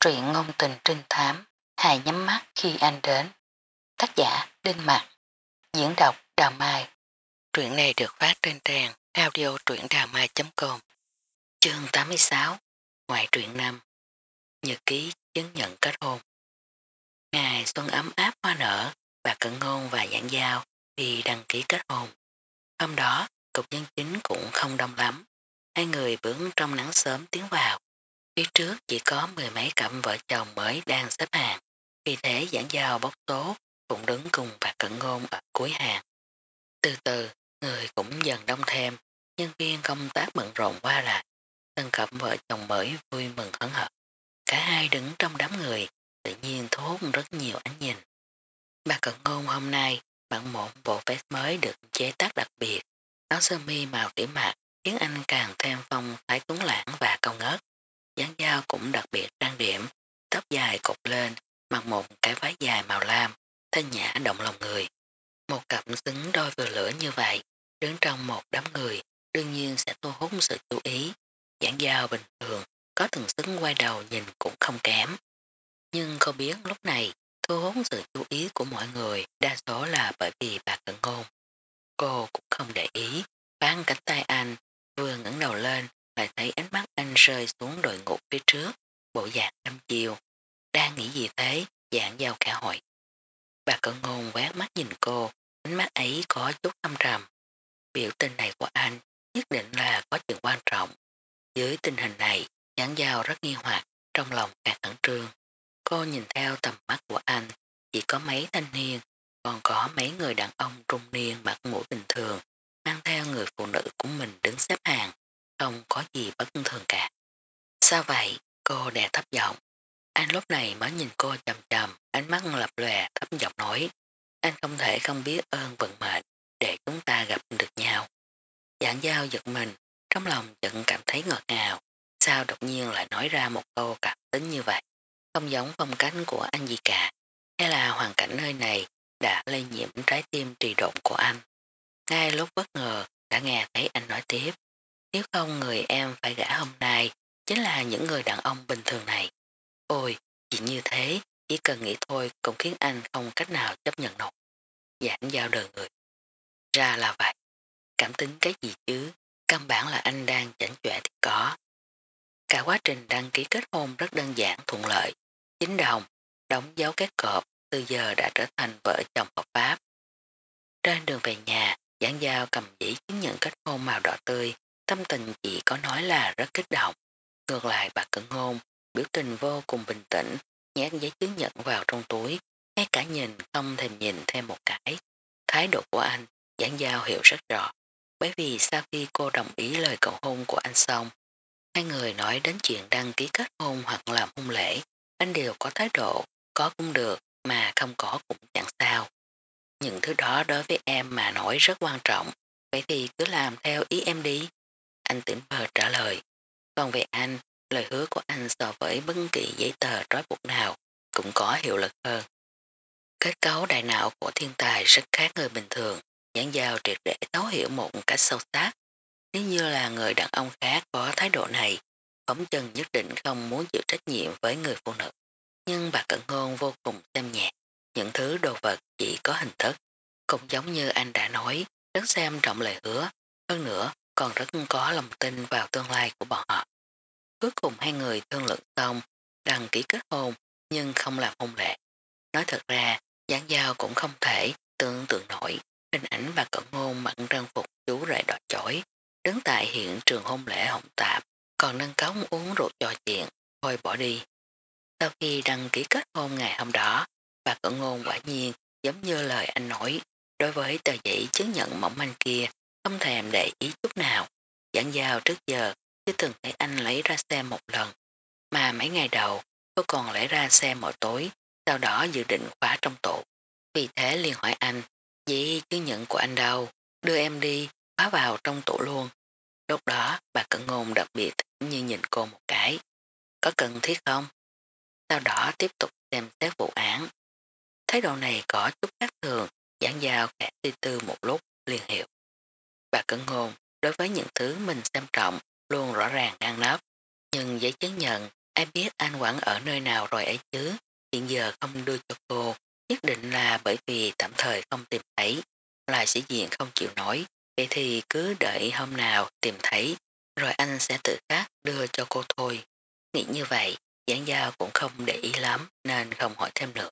Truyện ngôn tình trinh thám, hài nhắm mắt khi anh đến. Tác giả Đinh Mặc, diễn đọc Đào Mai. Truyện này được phát trên trang audio truyệnđàmai.com. Chương 86, ngoại truyện 5, nhật ký chứng nhận kết hôn. Ngày xuân ấm áp hoa nở, bà Cận Ngôn và Giảng Giao đi đăng ký kết hôn. Hôm đó, cục nhân chính cũng không đông lắm. Hai người bước trong nắng sớm tiến vào. Phía trước chỉ có mười mấy cặp vợ chồng mới đang xếp hàng. Vì thế Giảng Giao bốc số cũng đứng cùng bà Cận Ngôn ở cuối hàng. Từ từ, người cũng dần đông thêm, nhân viên công tác bận rộn qua lại. Tân cặp vợ chồng mới vui mừng hớn hở. Cả hai đứng trong đám người, tự nhiên thu hút rất nhiều ánh nhìn. Bà Cận Ngôn hôm nay mặc một bộ vest mới được chế tác đặc biệt, áo sơ mi màu tỉ mạc khiến anh càng thêm phong thái tuấn lãng và cao ngất. Giảng Giao cũng đặc biệt trang điểm, tóc dài cột lên, mặc một cái váy dài màu lam, thanh nhã động lòng người. Một cặp xứng đôi vừa lửa như vậy, đứng trong một đám người, đương nhiên sẽ thu hút sự chú ý. Giảng Giao bình thường, có từng xứng quay đầu nhìn cũng không kém. Nhưng cô biết lúc này, thu hút sự chú ý của mọi người đa số là bởi vì bà Cận Ngôn. Cô cũng không để ý, bán cánh tay anh, vừa ngẩng đầu lên, lại thấy ánh mắt anh rơi xuống đội ngũ phía trước, bộ dạng đăm chiều. Đang nghĩ gì thế? Giảng Giao cả hội. Bà Cận Ngôn quét mắt nhìn cô, ánh mắt ấy có chút thâm trầm. Biểu tình này của anh nhất định là có chuyện quan trọng. Dưới tình hình này, Giảng Giao rất nghi hoặc, trong lòng càng khẩn trương. Cô nhìn theo tầm mắt của anh, chỉ có mấy thanh niên, còn có mấy người đàn ông trung niên mặc mũ bình thường, mang theo người phụ nữ của mình đứng xếp hàng, không có gì bất thường cả. Sao vậy? Cô đè thấp giọng. Anh lúc này mới nhìn cô chầm chầm, ánh mắt lập lòe thấp giọng nói. Anh không thể không biết ơn vận mệnh để chúng ta gặp được nhau. Giảng Giao giật mình, trong lòng chợt cảm thấy ngọt ngào. Sao đột nhiên lại nói ra một câu cảm tính như vậy? Không giống phong cách của anh gì cả. Hay là hoàn cảnh nơi này đã lây nhiễm trái tim trì độn của anh? Ngay lúc bất ngờ đã nghe thấy anh nói tiếp. Nếu không người em phải gả hôm nay chính là những người đàn ông bình thường này. Ôi, chuyện như thế, chỉ cần nghĩ thôi cũng khiến anh không cách nào chấp nhận nổi. Giảng Giao đời người. Ra là vậy. Cảm tính cái gì chứ? Căn bản là anh đang chảnh chọe thì có. Cả quá trình đăng ký kết hôn rất đơn giản thuận lợi. Chính đồng, đóng dấu kết cọp, từ giờ đã trở thành vợ chồng hợp pháp. Trên đường về nhà, Giảng Giao cầm giấy chứng nhận kết hôn màu đỏ tươi, tâm tình chỉ có nói là rất kích động. Ngược lại bà Cận Ngôn, biểu tình vô cùng bình tĩnh, nhét giấy chứng nhận vào trong túi, ngay cả nhìn không thèm nhìn thêm một cái. Thái độ của anh, Giảng Giao hiểu rất rõ, bởi vì sau khi cô đồng ý lời cầu hôn của anh xong, hai người nói đến chuyện đăng ký kết hôn hoặc làm hôn lễ, anh đều có thái độ, có cũng được, mà không có cũng chẳng sao. Những thứ đó đối với em mà nói rất quan trọng, vậy thì cứ làm theo ý em đi. Anh tỉnh bờ trả lời. Còn về anh, lời hứa của anh so với bất kỳ giấy tờ trói buộc nào cũng có hiệu lực hơn. Kết cấu đại não của thiên tài rất khác người bình thường, Giảng Giao triệt để thấu hiểu một cách sâu sắc. Nếu như là người đàn ông khác có thái độ này, phóng chân nhất định không muốn chịu trách nhiệm với người phụ nữ. Nhưng bà Cận Ngôn vô cùng xem nhẹ, những thứ đồ vật chỉ có hình thức. Cũng giống như anh đã nói, rất xem trọng lời hứa, hơn nữa còn rất có lòng tin vào tương lai của bọn họ. Cuối cùng hai người thương lượng xong, đăng ký kết hôn nhưng không làm hôn lễ. Nói thật ra, Giảng Giao cũng không thể tưởng tượng nổi hình ảnh bà Cận Ngôn mặc trang phục chú rể đỏ chói, đứng tại hiện trường hôn lễ hỗn tạp, còn nâng cống uống rượu trò chuyện, thôi bỏ đi. Sau khi đăng ký kết hôn ngày hôm đó, bà Cận Ngôn quả nhiên giống như lời anh nói, đối với tờ giấy chứng nhận mỏng manh kia, không thèm để ý chút nào. Giảng Giao trước giờ chưa từng thấy anh lấy ra xem một lần, mà mấy ngày đầu cô còn lấy ra xem mỗi tối, sau đó dự định khóa trong tủ. Vì thế liền hỏi anh, giấy chứng nhận của anh đâu, đưa em đi, khóa vào trong tủ luôn. Lúc đó bà Cận Ngôn đặc biệt như nhìn cô một cái. Có cần thiết không? Sau đó tiếp tục xem xét vụ án. Thái độ này có chút khác thường, Giảng Giao khẽ tư tư một lúc, liền hiểu. Bà Cận Ngôn đối với những thứ mình xem trọng luôn rõ ràng ngăn nắp, nhưng giấy chứng nhận Ai biết anh vẫn ở nơi nào rồi ấy chứ, hiện giờ không đưa cho cô, nhất định là bởi vì tạm thời không tìm thấy, là sĩ diện không chịu nổi, vậy thì cứ đợi hôm nào tìm thấy, rồi anh sẽ tự khắc đưa cho cô thôi. Nghĩ như vậy, Giảng Giao cũng không để ý lắm nên không hỏi thêm nữa.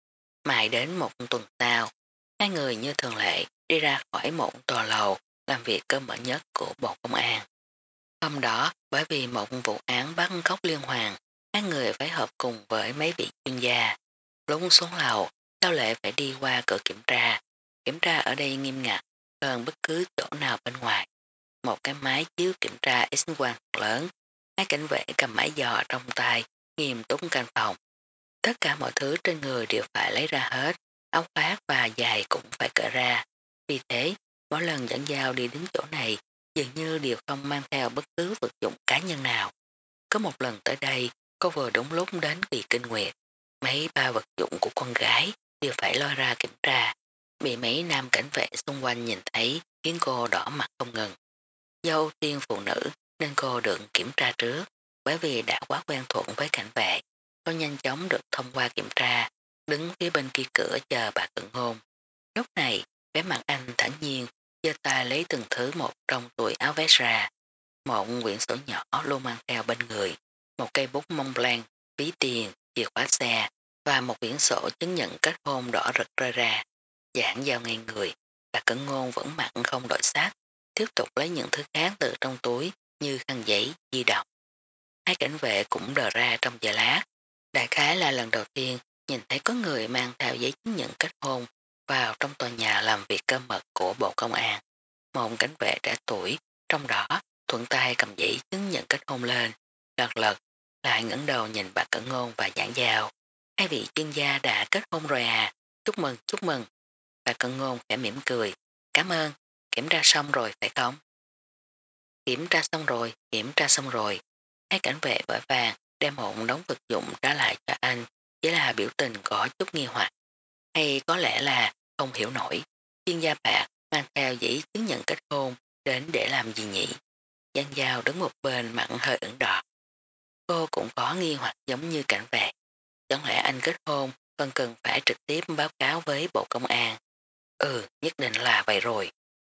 Mãi đến một tuần sau, hai người như thường lệ đi ra khỏi một tòa lầu làm việc cơ bản nhất của Bộ Công an. Hôm đó, bởi vì một vụ án bắt cóc liên hoàn, hai người phải hợp cùng với mấy vị chuyên gia. Lúc xuống lầu, Cao Lệ phải đi qua cửa kiểm tra. Kiểm tra ở đây nghiêm ngặt hơn bất cứ chỗ nào bên ngoài. Một cái máy chiếu kiểm tra X-quang lớn, hai cảnh vệ cầm máy dò trong tay, nghiêm túc canh phòng. Tất cả mọi thứ trên người đều phải lấy ra hết, áo khoác và giày cũng phải cởi ra. Vì thế, mỗi lần dẫn dao đi đến chỗ này, dường như đều không mang theo bất cứ vật dụng cá nhân nào. Có một lần tới đây, cô vừa đúng lúc đến kỳ kinh nguyệt. Mấy ba vật dụng của con gái đều phải lôi ra kiểm tra. Bị mấy nam cảnh vệ xung quanh nhìn thấy khiến cô đỏ mặt không ngừng. Do ưu tiên phụ nữ nên cô được kiểm tra trước, bởi vì đã quá quen thuộc với cảnh vệ. Cô nhanh chóng được thông qua kiểm tra, đứng phía bên kia cửa chờ bà cận hôn. Lúc này, vẻ mặt anh thản nhiên, giơ tay lấy từng thứ một trong túi áo vest ra. Một quyển sổ nhỏ luôn mang theo bên người, một cây bút mông blanc, ví tiền, chìa khóa xe và một quyển sổ chứng nhận kết hôn đỏ rực rơi ra. Giảng giao ngay người, bà cận ngôn vẫn mặn không đổi sắc, tiếp tục lấy những thứ khác từ trong túi như khăn giấy, di động. Hai cảnh vệ cũng đờ ra trong giây lát. Đại khái là lần đầu tiên nhìn thấy có người mang theo giấy chứng nhận kết hôn vào trong tòa nhà làm việc cơ mật của Bộ Công an. Một cảnh vệ trẻ tuổi, trong đó thuận tay cầm giấy chứng nhận kết hôn lên, lật lật, lại ngẩng đầu nhìn bà Cẩn Ngôn và Giảng Giao. Hai vị chuyên gia đã kết hôn rồi à, chúc mừng, chúc mừng. Bà Cẩn Ngôn khẽ mỉm cười, cảm ơn, kiểm tra xong rồi phải không? Kiểm tra xong rồi, kiểm tra xong rồi. Hai cảnh vệ vội vàng đem một đống vật dụng trả lại cho anh, chỉ là biểu tình có chút nghi hoặc. Hay có lẽ là không hiểu nổi, chuyên gia bạc mang theo giấy chứng nhận kết hôn đến để làm gì nhỉ? Giang Giao đứng một bên mặn hơi ửng đỏ. Cô cũng có nghi hoặc giống như cảnh vệ. Chẳng lẽ anh kết hôn còn cần phải trực tiếp báo cáo với Bộ Công an? Ừ, nhất định là vậy rồi.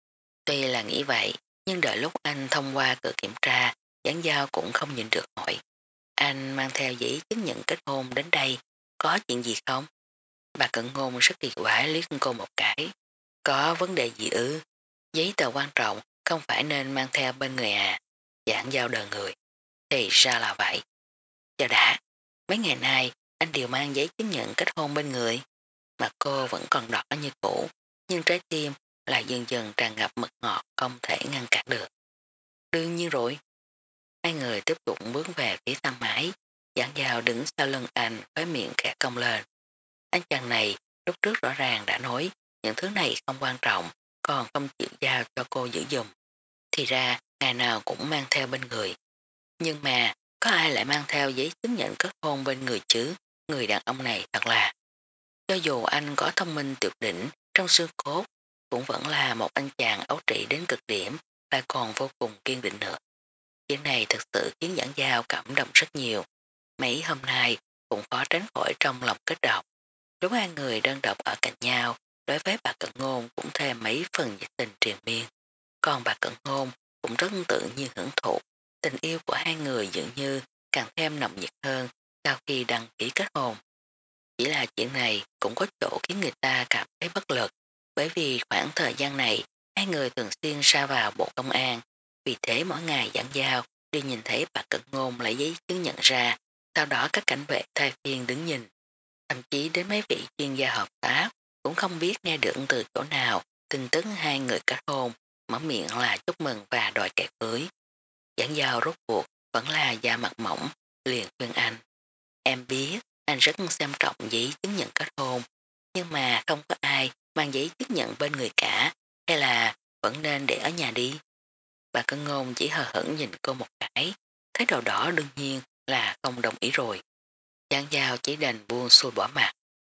Tuy là nghĩ vậy, nhưng đợi lúc anh thông qua cửa kiểm tra, Giảng Giao cũng không nhìn được hỏi. Anh mang theo giấy chứng nhận kết hôn đến đây, có chuyện gì không? Bà Cận Ngôn rất kỳ quái liếc cô một cái. Có vấn đề gì ư? Giấy tờ quan trọng không phải nên mang theo bên người à? Giảng Giao đờ người. Thì ra là vậy. Chờ đã, mấy ngày nay anh đều mang giấy chứng nhận kết hôn bên người. Mặt cô vẫn còn đỏ như cũ, nhưng trái tim lại dần dần tràn ngập mật ngọt không thể ngăn cản được. Đương nhiên rồi. Hai người tiếp tục bước về phía thang máy. Giảng Giao đứng sau lưng anh với miệng khẽ cong lên. Anh chàng này lúc trước rõ ràng đã nói những thứ này không quan trọng, còn không chịu giao cho cô giữ dùm. Thì ra ngày nào cũng mang theo bên người. Nhưng mà có ai lại mang theo giấy chứng nhận kết hôn bên người chứ? Người đàn ông này thật là, cho dù anh có thông minh tuyệt đỉnh trong xương cốt, cũng vẫn là một anh chàng ấu trĩ đến cực điểm, lại còn vô cùng kiên định nữa. Chuyện này thực sự khiến Giảng Giao cảm động rất nhiều. Mấy hôm nay cũng khó tránh khỏi trong lòng kết động. Lúc hai người đơn độc ở cạnh nhau, đối với bà Cận Ngôn cũng thêm mấy phần nhiệt tình triền miên. Còn bà Cận Ngôn cũng rất tự nhiên hưởng thụ. Tình yêu của hai người dường như càng thêm nồng nhiệt hơn sau khi đăng ký kết hôn. Chỉ là chuyện này cũng có chỗ khiến người ta cảm thấy bất lực, bởi vì khoảng thời gian này hai người thường xuyên ra vào Bộ Công an, vì thế mỗi ngày Giảng Giao đi nhìn thấy bà Cận Ngôn lấy giấy chứng nhận ra, sau đó các cảnh vệ thay phiên đứng nhìn. Thậm chí đến mấy vị chuyên gia hợp pháp cũng không biết nghe được từ chỗ nào tin tức hai người kết hôn, mở miệng là chúc mừng và đòi kẹt cưới. Giảng Giao rốt cuộc vẫn là da mặt mỏng, liền khuyên anh. Em biết anh rất xem trọng giấy chứng nhận kết hôn, nhưng mà không có ai mang giấy chứng nhận bên người cả, hay là vẫn nên để ở nhà đi. Bà Cân Ngôn chỉ hờ hững nhìn cô một cái, thái độ đỏ đương nhiên là không đồng ý rồi. Giảng Giao chỉ đành buông xuôi bỏ mặt.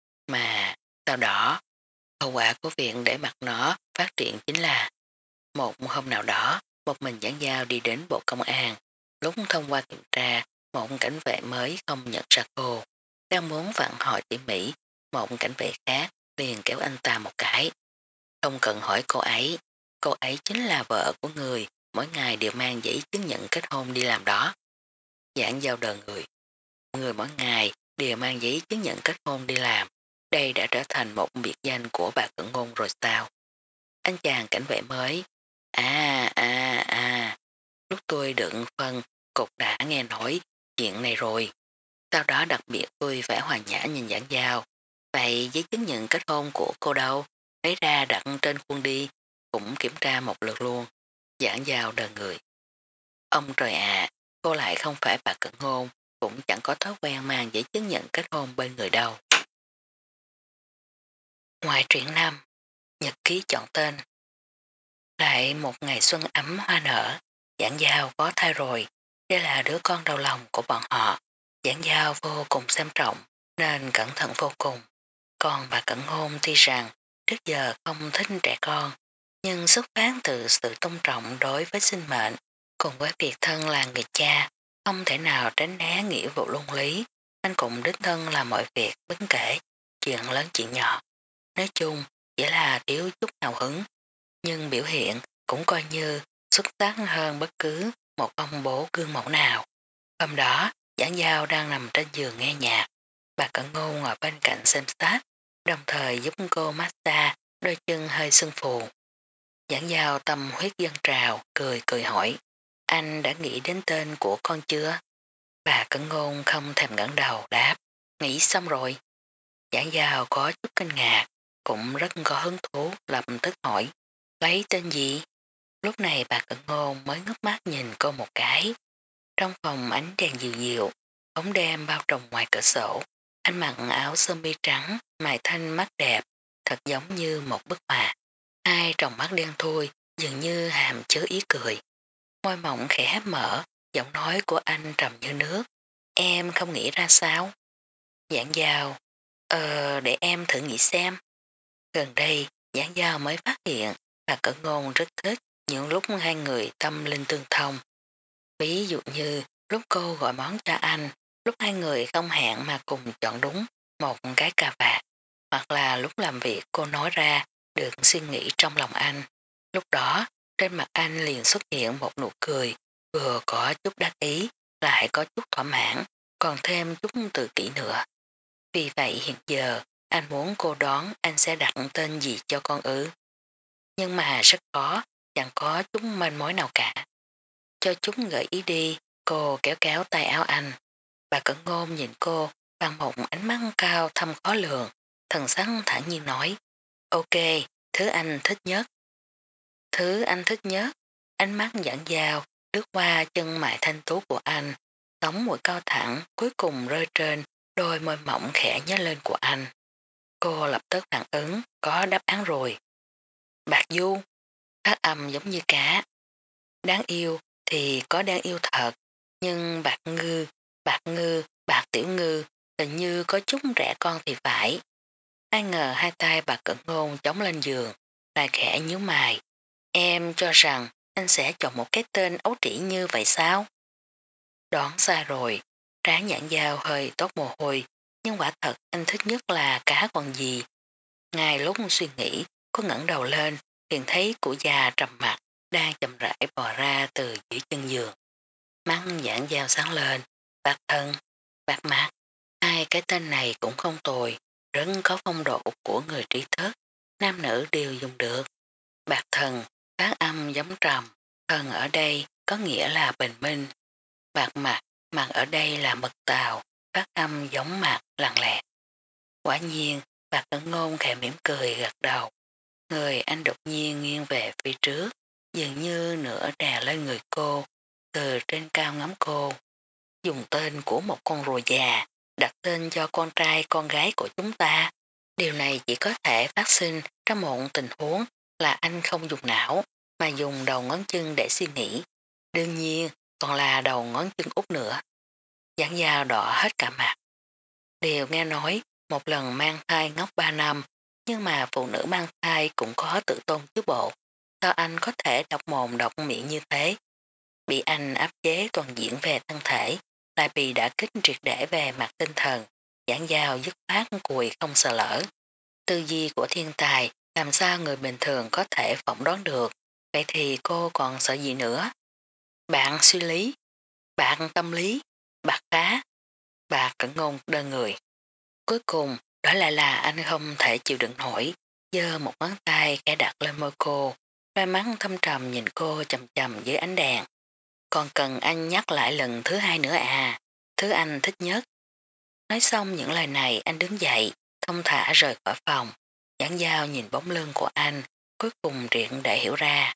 Mà sau đó, hậu quả của việc để mặt nó phát triển chính là một hôm nào đó, một mình Giảng Giao đi đến Bộ Công an, lúc thông qua kiểm tra một cảnh vệ mới không nhận ra cô. Đang muốn vặn hỏi tỉ mỉ, một cảnh vệ khác liền kéo anh ta một cái. Không cần hỏi cô ấy chính là vợ của người, mỗi ngày đều mang giấy chứng nhận kết hôn đi làm đó. Giảng giao đờ người mỗi ngày đều mang giấy chứng nhận kết hôn đi làm. Đây đã trở thành một biệt danh của bà Cận Ngôn rồi sao? Anh chàng cảnh vệ mới. Lúc tôi đựng phân, cục đã nghe nói chuyện này rồi. Sau đó đặc biệt tôi phải hòa nhã nhìn Giảng Giao. Vậy giấy chứng nhận kết hôn của cô đâu? Lấy ra đặt trên khuôn đi, cũng kiểm tra một lượt luôn. Giảng Giao đờ người. Ông trời ạ, cô lại không phải bà Cận Ngôn, cũng chẳng có thói quen mang giấy chứng nhận kết hôn bên người đâu. Ngoài truyện 5, nhật ký chọn tên. Lại một ngày xuân ấm hoa nở, Giảng Giao có thai rồi, đây là đứa con đầu lòng của bọn họ. Giảng Giao vô cùng xem trọng, nên cẩn thận vô cùng. Còn bà Cận Ngôn tuy rằng trước giờ không thích trẻ con, nhưng xuất phát từ sự tôn trọng đối với sinh mệnh, cùng với việc thân là người cha, không thể nào tránh né nghĩa vụ luân lý. Anh cũng đích thân làm mọi việc bất kể, chuyện lớn chuyện nhỏ. Nói chung, chỉ là thiếu chút hào hứng, nhưng biểu hiện cũng coi như xuất sắc hơn bất cứ một ông bố gương mẫu nào. Hôm đó, Giảng Giao đang nằm trên giường nghe nhạc, bà Cận Ngôn ngồi bên cạnh xem sát, đồng thời giúp cô massage đôi chân hơi sưng phù. Giảng Giao tâm huyết dâng trào, cười cười hỏi, anh đã nghĩ đến tên của con chưa? Bà Cận Ngôn không thèm ngẩng đầu đáp, nghĩ xong rồi. Giảng Giao có chút kinh ngạc, cũng rất có hứng thú lập tức hỏi, lấy tên gì? Lúc này bà Cận Ngôn mới ngước mắt nhìn cô một cái. Trong phòng ánh đèn dịu dịu, bóng đêm bao trùm ngoài cửa sổ, anh mặc áo sơ mi trắng, mày thanh mắt đẹp, thật giống như một bức họa. Hai tròng mắt đen thui, dường như hàm chứa ý cười. Môi mỏng khẽ hé mở, giọng nói của anh trầm như nước. Em không nghĩ ra sao? Giảng Giao, để em thử nghĩ xem. Gần đây, Giảng Giao mới phát hiện bà Cận Ngôn rất thích những lúc hai người tâm linh tương thông. Ví dụ như lúc cô gọi món cho anh, lúc hai người không hẹn mà cùng chọn đúng một cái cà vạt, hoặc là lúc làm việc cô nói ra được suy nghĩ trong lòng anh. Lúc đó, trên mặt anh liền xuất hiện một nụ cười, vừa có chút đắc ý, lại có chút thỏa mãn, còn thêm chút tự kỷ nữa. Vì vậy hiện giờ, anh muốn cô đoán anh sẽ đặt tên gì cho con ư. Nhưng mà rất khó, chẳng có chút manh mối nào cả. Cho chúng gợi ý đi, cô kéo kéo tay áo anh. Bà Cận Ngôn nhìn cô bằng một ánh mắt cao thâm khó lường, thần sắc thản nhiên nói, ok, thứ anh thích nhất. Thứ anh thích nhất, ánh mắt giãn dao, lướt qua chân mại thanh tú của anh, sống mũi cao thẳng cuối cùng rơi trên đôi môi mỏng khẽ nhớ lên của anh. Cô lập tức phản ứng, có đáp án rồi. Bạc Du, phát âm giống như cá. Đáng yêu thì có đáng yêu thật, nhưng bạc ngư, bạc tiểu ngư, hình như có chút rẻ con thì phải. Ai ngờ hai tay bà Cận Ngôn chống lên giường, lại khẽ nhíu mày. Em cho rằng anh sẽ chọn một cái tên ấu trĩ như vậy sao? Đoán sai rồi, trán Giảng Giao hơi tốt mồ hôi, nhưng quả thật anh thích nhất là cá còn gì. Ngay lúc suy nghĩ, có ngẩng đầu lên, liền thấy cụ già trầm mặt, đang chậm rãi bò ra từ dưới chân giường. Mắt Giảng Giao sáng lên, bạc thân, bạc mặt, hai cái tên này cũng không tồi, rất có phong độ của người trí thức, nam nữ đều dùng được. Bạc thần, phát âm giống trầm, thần ở đây có nghĩa là bình minh. Bạc mặt, mặt ở đây là mật tàu, phát âm giống mặt lặng lẽ. Quả nhiên, Bạc Cận Ngôn khẽ mỉm cười gật đầu. Người anh đột nhiên nghiêng về phía trước, dường như nửa đè lên người cô, từ trên cao ngắm cô. Dùng tên của một con rùa già, đặt tên cho con trai con gái của chúng ta. Điều này chỉ có thể phát sinh trong một tình huống là anh không dùng não, mà dùng đầu ngón chân để suy nghĩ. Đương nhiên, còn là đầu ngón chân út nữa. Giảng Giao đỏ hết cả mặt. Điều nghe nói, một lần mang thai ngốc 3 năm, nhưng mà phụ nữ mang thai cũng có tự tôn chứ bộ. Sao anh có thể độc mồm độc miệng như thế? Bị anh áp chế toàn diện về thân thể, lại bị đả kích triệt để về mặt tinh thần, giảng giao dứt khoát cùi không sợ lỡ. Tư duy của thiên tài làm sao người bình thường có thể phỏng đoán được, vậy thì cô còn sợ gì nữa? Bạn suy lý, bạn tâm lý, bạc cá, bà cẩn ngôn đơn người. Cuối cùng, đó lại là anh không thể chịu đựng nổi, giơ một ngón tay khẽ đặt lên môi cô, đôi mắt thâm trầm nhìn cô chầm chầm dưới ánh đèn. Còn cần anh nhắc lại lần thứ hai nữa à, thứ anh thích nhất. Nói xong những lời này anh đứng dậy, thông thả rời khỏi phòng. Giảng giao nhìn bóng lưng của anh, cuối cùng triện để hiểu ra.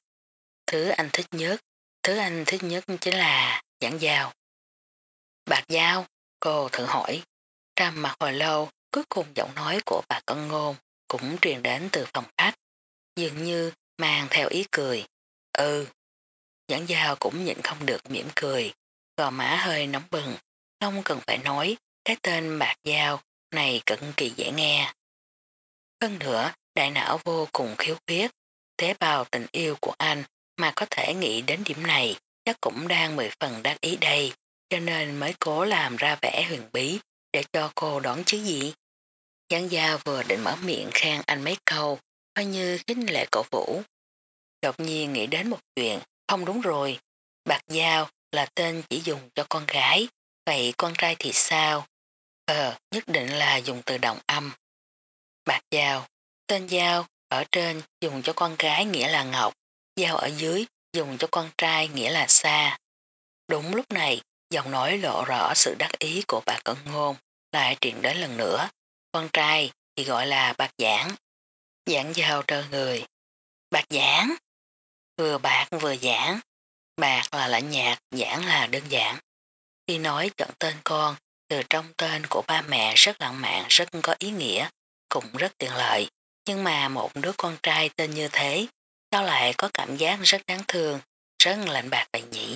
Thứ anh thích nhất chính là giảng giao. Bạc giao, cô thử hỏi. Trầm mặt hồi lâu, cuối cùng giọng nói của bà Cận Ngôn cũng truyền đến từ phòng khách, dường như mang theo ý cười. Ừ, giảng giao cũng nhịn không được mỉm cười, gò má hơi nóng bừng, không cần phải nói, cái tên bạc giao này cực kỳ dễ nghe. Hơn nữa, đại não vô cùng khiếu khuyết, tế bào tình yêu của anh mà có thể nghĩ đến điểm này chắc cũng đang 10 phần đắc ý đây, cho nên mới cố làm ra vẻ huyền bí để cho cô đoán chứ gì. Giảng gia vừa định mở miệng khen anh mấy câu, coi như khích lệ cổ vũ. Đột nhiên nghĩ đến một chuyện, không đúng rồi, Bạc Giao là tên chỉ dùng cho con gái, vậy con trai thì sao? Nhất định là dùng từ đồng âm. Bạc Giao, tên Giao ở trên dùng cho con gái nghĩa là Ngọc, Giao ở dưới dùng cho con trai nghĩa là Sa. Đúng lúc này, giọng nói lộ rõ sự đắc ý của bà Cận Ngôn lại truyền đến lần nữa. Con trai thì gọi là Bạc Giảng. Giảng Giao trơ người. Bạc Giảng, vừa bạc vừa giảng. Bạc là lạnh nhạt, giảng là đơn giản. Khi nói chọn tên con, từ trong tên của ba mẹ rất lãng mạn, rất có ý nghĩa, cũng rất tiện lợi. Nhưng mà một đứa con trai tên như thế, sao lại có cảm giác rất đáng thương, rất lạnh bạc vậy nhỉ?